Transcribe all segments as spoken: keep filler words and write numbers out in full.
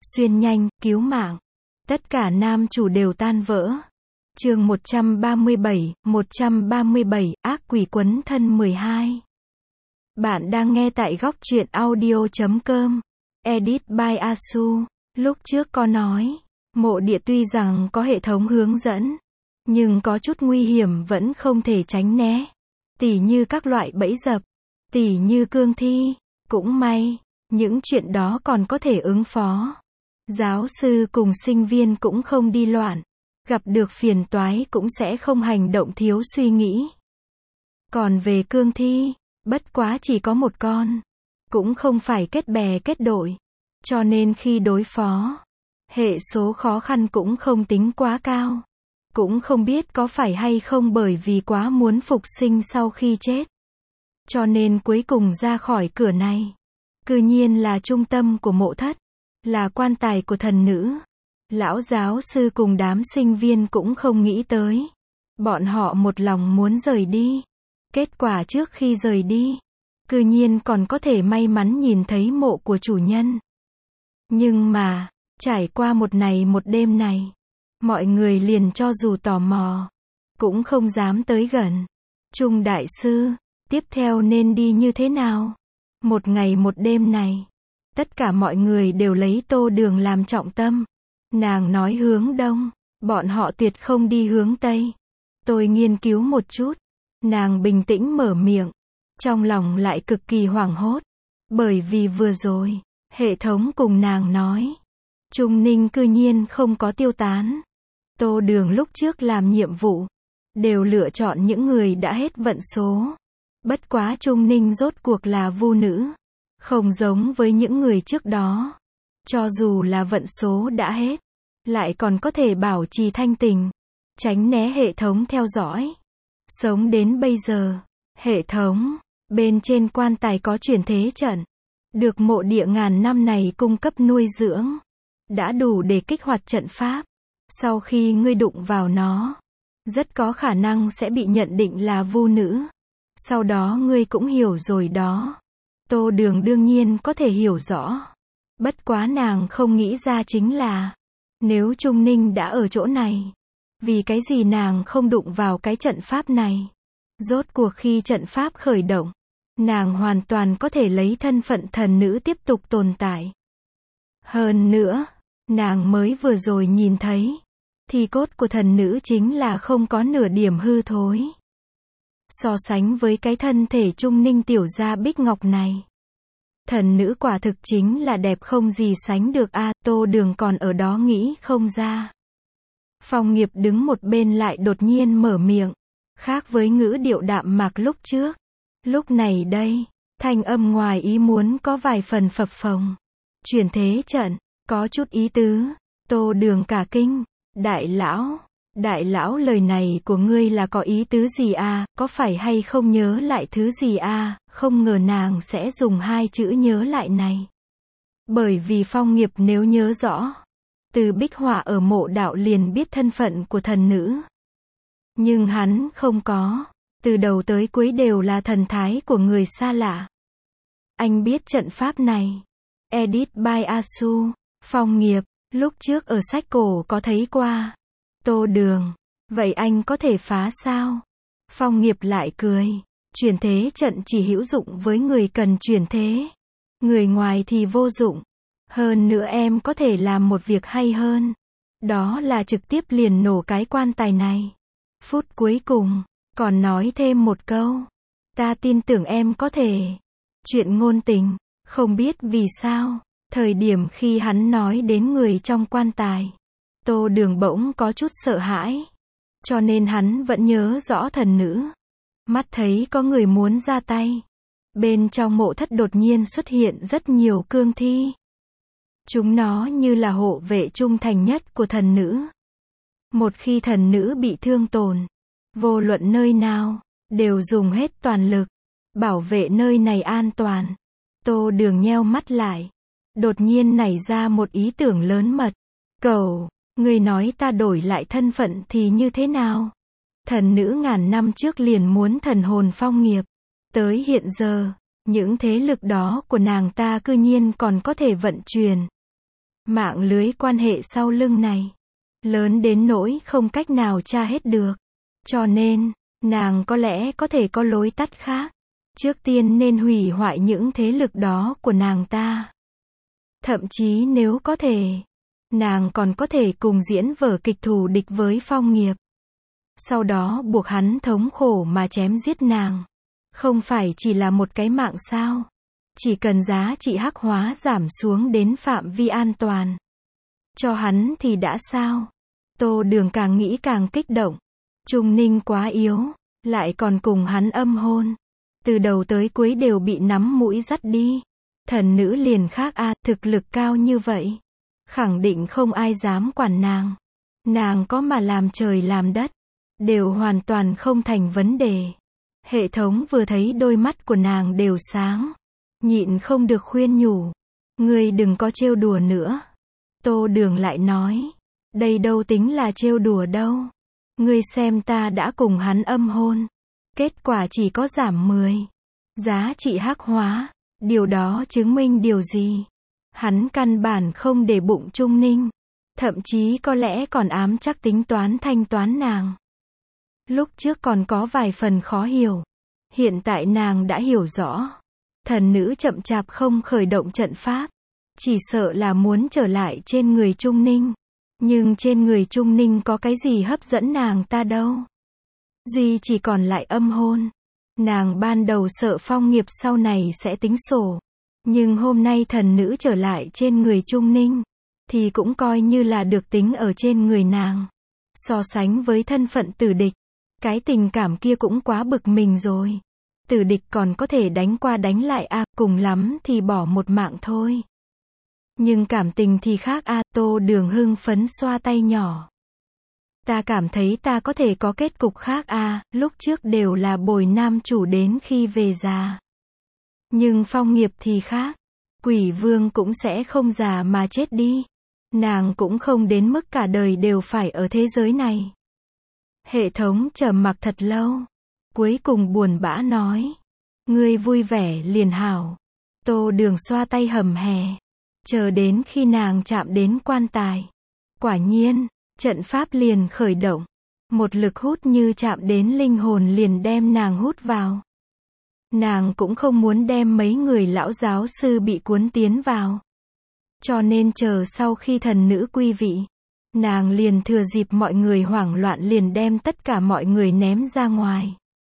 xuyên nhanh, cứu mạng. Tất cả nam chủ đều tan vỡ. Chương một trăm ba mươi bảy, một trăm ba mươi bảy, ác quỷ quấn thân mười hai. Bạn đang nghe tại góc truyện audio chấm com. Edit by Asu. Lúc trước có nói, mộ địa tuy rằng có hệ thống hướng dẫn, nhưng có chút nguy hiểm vẫn không thể tránh né. Tỉ như các loại bẫy dập, tỉ như cương thi. Cũng may, những chuyện đó còn có thể ứng phó. Giáo sư cùng sinh viên cũng không đi loạn. Gặp được phiền toái cũng sẽ không hành động thiếu suy nghĩ. Còn về cương thi, bất quá chỉ có một con. Cũng không phải kết bè kết đội. Cho nên khi đối phó, hệ số khó khăn cũng không tính quá cao. Cũng không biết có phải hay không bởi vì quá muốn phục sinh sau khi chết. Cho nên cuối cùng ra khỏi cửa này. Cư nhiên là trung tâm của mộ thất. Là quan tài của thần nữ. Lão giáo sư cùng đám sinh viên cũng không nghĩ tới. Bọn họ một lòng muốn rời đi. Kết quả trước khi rời đi, cư nhiên còn có thể may mắn nhìn thấy mộ của chủ nhân. Nhưng mà, trải qua một ngày một đêm này, mọi người liền cho dù tò mò, cũng không dám tới gần. Trung đại sư, tiếp theo nên đi như thế nào? Một ngày một đêm này, tất cả mọi người đều lấy Tô Đường làm trọng tâm. Nàng nói hướng đông, bọn họ tuyệt không đi hướng tây. Tôi nghiên cứu một chút. Nàng bình tĩnh mở miệng. Trong lòng lại cực kỳ hoảng hốt. Bởi vì vừa rồi, hệ thống cùng nàng nói. Trung Ninh cư nhiên không có tiêu tán. Tô Đường lúc trước làm nhiệm vụ, đều lựa chọn những người đã hết vận số. Bất quá Trung Ninh rốt cuộc là vu nữ. Không giống với những người trước đó. Cho dù là vận số đã hết, lại còn có thể bảo trì thanh tình, tránh né hệ thống theo dõi. Sống đến bây giờ, hệ thống, bên trên quan tài có chuyển thế trận, được mộ địa ngàn năm này cung cấp nuôi dưỡng, đã đủ để kích hoạt trận pháp. Sau khi ngươi đụng vào nó, rất có khả năng sẽ bị nhận định là vu nữ. Sau đó ngươi cũng hiểu rồi đó. Tô Đường đương nhiên có thể hiểu rõ. Bất quá nàng không nghĩ ra chính là, nếu Trung Ninh đã ở chỗ này, vì cái gì nàng không đụng vào cái trận pháp này? Rốt cuộc khi trận pháp khởi động, nàng hoàn toàn có thể lấy thân phận thần nữ tiếp tục tồn tại. Hơn nữa, nàng mới vừa rồi nhìn thấy, thì cốt của thần nữ chính là không có nửa điểm hư thối. So sánh với cái thân thể Trung Ninh tiểu gia bích ngọc này, thần nữ quả thực chính là đẹp không gì sánh được a. À, Tô Đường còn ở đó nghĩ không ra. Phong Nghiệp đứng một bên lại đột nhiên mở miệng, khác với ngữ điệu đạm mạc lúc trước. Lúc này đây, thanh âm ngoài ý muốn có vài phần phập phồng. Chuyển thế trận, có chút ý tứ. Tô Đường cả kinh, đại lão, đại lão lời này của ngươi là có ý tứ gì à, có phải hay không nhớ lại thứ gì à, không ngờ nàng sẽ dùng hai chữ nhớ lại này. Bởi vì Phong Nghiệp nếu nhớ rõ, từ bích họa ở mộ đạo liền biết thân phận của thần nữ. Nhưng hắn không có, từ đầu tới cuối đều là thần thái của người xa lạ. Anh biết trận pháp này. Edit by Asu. Phong Nghiệp, lúc trước ở sách cổ có thấy qua. Tô Đường, vậy anh có thể phá sao? Phong Nghiệp lại cười, chuyển thế trận chỉ hữu dụng với người cần chuyển thế. Người ngoài thì vô dụng. Hơn nữa em có thể làm một việc hay hơn. Đó là trực tiếp liền nổ cái quan tài này. Phút cuối cùng, còn nói thêm một câu. Ta tin tưởng em có thể. Chuyện ngôn tình, không biết vì sao, thời điểm khi hắn nói đến người trong quan tài, Tô Đường bỗng có chút sợ hãi. Cho nên hắn vẫn nhớ rõ thần nữ. Mắt thấy có người muốn ra tay. Bên trong mộ thất đột nhiên xuất hiện rất nhiều cương thi. Chúng nó như là hộ vệ trung thành nhất của thần nữ. Một khi thần nữ bị thương tổn, vô luận nơi nào, đều dùng hết toàn lực, bảo vệ nơi này an toàn. Tô Đường nheo mắt lại. Đột nhiên nảy ra một ý tưởng lớn mật. Cầu, người nói ta đổi lại thân phận thì như thế nào? Thần nữ ngàn năm trước liền muốn thần hồn Phong Nghiệp. Tới hiện giờ, những thế lực đó của nàng ta cư nhiên còn có thể vận chuyển. Mạng lưới quan hệ sau lưng này, lớn đến nỗi không cách nào tra hết được. Cho nên, nàng có lẽ có thể có lối tắt khác. Trước tiên nên hủy hoại những thế lực đó của nàng ta. Thậm chí nếu có thể, nàng còn có thể cùng diễn vở kịch thù địch với Phong Nghiệp. Sau đó buộc hắn thống khổ mà chém giết nàng. Không phải chỉ là một cái mạng sao? Chỉ cần giá trị hắc hóa giảm xuống đến phạm vi an toàn. Cho hắn thì đã sao? Tô Đường càng nghĩ càng kích động. Trung Ninh quá yếu, lại còn cùng hắn âm hôn. Từ đầu tới cuối đều bị nắm mũi dắt đi. Thần nữ liền khác a, à, thực lực cao như vậy. Khẳng định không ai dám quản nàng. Nàng có mà làm trời làm đất, đều hoàn toàn không thành vấn đề. Hệ thống vừa thấy đôi mắt của nàng đều sáng. Nhịn không được khuyên nhủ. Ngươi đừng có trêu đùa nữa. Tô Đường lại nói. Đây đâu tính là trêu đùa đâu. Ngươi xem ta đã cùng hắn âm hôn. Kết quả chỉ có giảm mười. Giá trị hắc hóa. Điều đó chứng minh điều gì? Hắn căn bản không để bụng Trung Ninh. Thậm chí có lẽ còn ám chắc tính toán thanh toán nàng. Lúc trước còn có vài phần khó hiểu. Hiện tại nàng đã hiểu rõ. Thần nữ chậm chạp không khởi động trận pháp. Chỉ sợ là muốn trở lại trên người Trung Ninh. Nhưng trên người Trung Ninh có cái gì hấp dẫn nàng ta đâu. Duy chỉ còn lại âm hôn. Nàng ban đầu sợ Phong Nghiệp sau này sẽ tính sổ. Nhưng hôm nay thần nữ trở lại trên người Trung Ninh. Thì cũng coi như là được tính ở trên người nàng. So sánh với thân phận tử địch. Cái tình cảm kia cũng quá bực mình rồi. Tử địch còn có thể đánh qua đánh lại a, à, cùng lắm thì bỏ một mạng thôi. Nhưng cảm tình thì khác a, à, Tô Đường hưng phấn xoa tay nhỏ. Ta cảm thấy ta có thể có kết cục khác a, à, lúc trước đều là bồi nam chủ đến khi về già. Nhưng Phong Nghiệp thì khác. Quỷ vương cũng sẽ không già mà chết đi. Nàng cũng không đến mức cả đời đều phải ở thế giới này. Hệ thống trầm mặc thật lâu. Cuối cùng buồn bã nói. Ngươi vui vẻ liền hảo. Tô Đường xoa tay hầm hè. Chờ đến khi nàng chạm đến quan tài. Quả nhiên, trận pháp liền khởi động. Một lực hút như chạm đến linh hồn liền đem nàng hút vào. Nàng cũng không muốn đem mấy người lão giáo sư bị cuốn tiến vào. Cho nên chờ sau khi thần nữ quy vị, nàng liền thừa dịp mọi người hoảng loạn liền đem tất cả mọi người ném ra ngoài.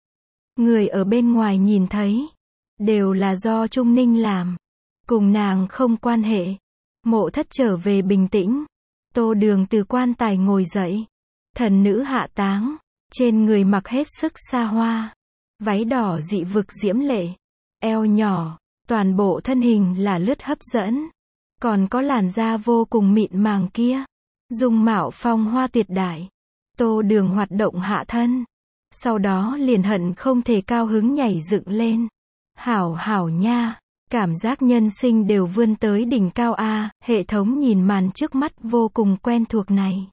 Người ở bên ngoài nhìn thấy, đều là do Trung Ninh làm. Cùng nàng không quan hệ. Mộ Thất trở về bình tĩnh. Tô Đường từ quan tài ngồi dậy. Thần nữ hạ táng. Trên người mặc hết sức xa hoa. Váy đỏ dị vực diễm lệ. Eo nhỏ. Toàn bộ thân hình là lướt hấp dẫn. Còn có làn da vô cùng mịn màng kia. Dung mạo phong hoa tuyệt đại. Tô Đường hoạt động hạ thân. Sau đó liền hận không thể cao hứng nhảy dựng lên. Hảo hảo nha. Cảm giác nhân sinh đều vươn tới đỉnh cao a, hệ thống nhìn màn trước mắt vô cùng quen thuộc này.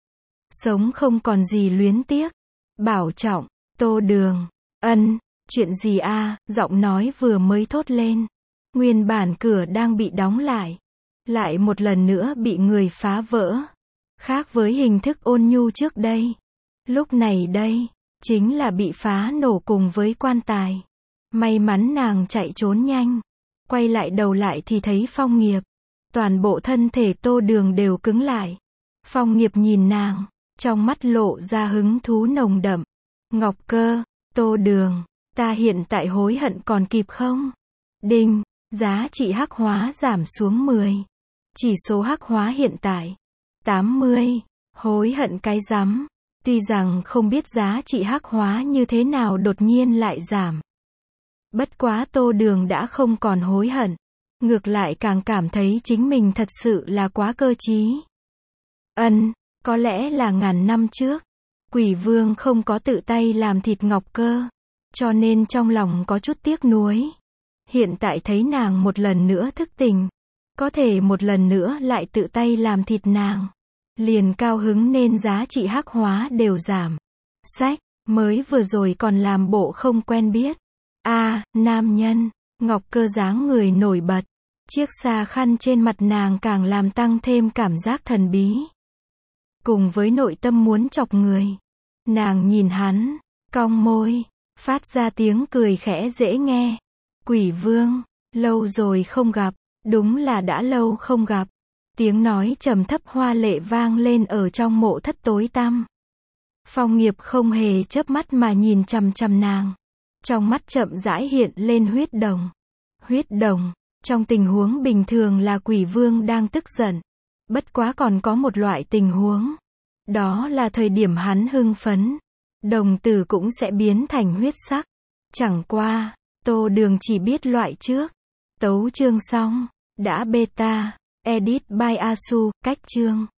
Sống không còn gì luyến tiếc. Bảo trọng, Tô Đường. Ân, chuyện gì a, giọng nói vừa mới thốt lên. Nguyên bản cửa đang bị đóng lại. Lại một lần nữa bị người phá vỡ. Khác với hình thức ôn nhu trước đây. Lúc này đây, chính là bị phá nổ cùng với quan tài. May mắn nàng chạy trốn nhanh. Quay lại đầu lại thì thấy Phong Nghiệp. Toàn bộ thân thể Tô Đường đều cứng lại. Phong Nghiệp nhìn nàng, trong mắt lộ ra hứng thú nồng đậm. Ngọc Cơ, Tô Đường, ta hiện tại hối hận còn kịp không? Đinh, giá trị hắc hóa giảm xuống mười. Chỉ số hắc hóa hiện tại tám mươi. Hối hận cái rắm. Tuy rằng không biết giá trị hắc hóa như thế nào đột nhiên lại giảm. Bất quá Tô Đường đã không còn hối hận. Ngược lại càng cảm thấy chính mình thật sự là quá cơ trí. Ân, có lẽ là ngàn năm trước, Quỷ Vương không có tự tay làm thịt Ngọc Cơ. Cho nên trong lòng có chút tiếc nuối. Hiện tại thấy nàng một lần nữa thức tỉnh. Có thể một lần nữa lại tự tay làm thịt nàng. Liền cao hứng nên giá trị hắc hóa đều giảm. Sách, mới vừa rồi còn làm bộ không quen biết. A, à, nam nhân, Ngọc Cơ dáng người nổi bật. Chiếc xa khăn trên mặt nàng càng làm tăng thêm cảm giác thần bí. Cùng với nội tâm muốn chọc người. Nàng nhìn hắn, cong môi, phát ra tiếng cười khẽ dễ nghe. Quỷ vương, lâu rồi không gặp, đúng là đã lâu không gặp. Tiếng nói trầm thấp hoa lệ vang lên ở trong mộ thất tối tăm. Phong Nghiệp không hề chớp mắt mà nhìn chằm chằm nàng. Trong mắt chậm rãi hiện lên huyết đồng. Huyết đồng, trong tình huống bình thường là quỷ vương đang tức giận. Bất quá còn có một loại tình huống. Đó là thời điểm hắn hưng phấn. Đồng tử cũng sẽ biến thành huyết sắc. Chẳng qua, Tô Đường chỉ biết loại trước. Tấu chương xong. Đã beta. Edit by Asu. Cách chương.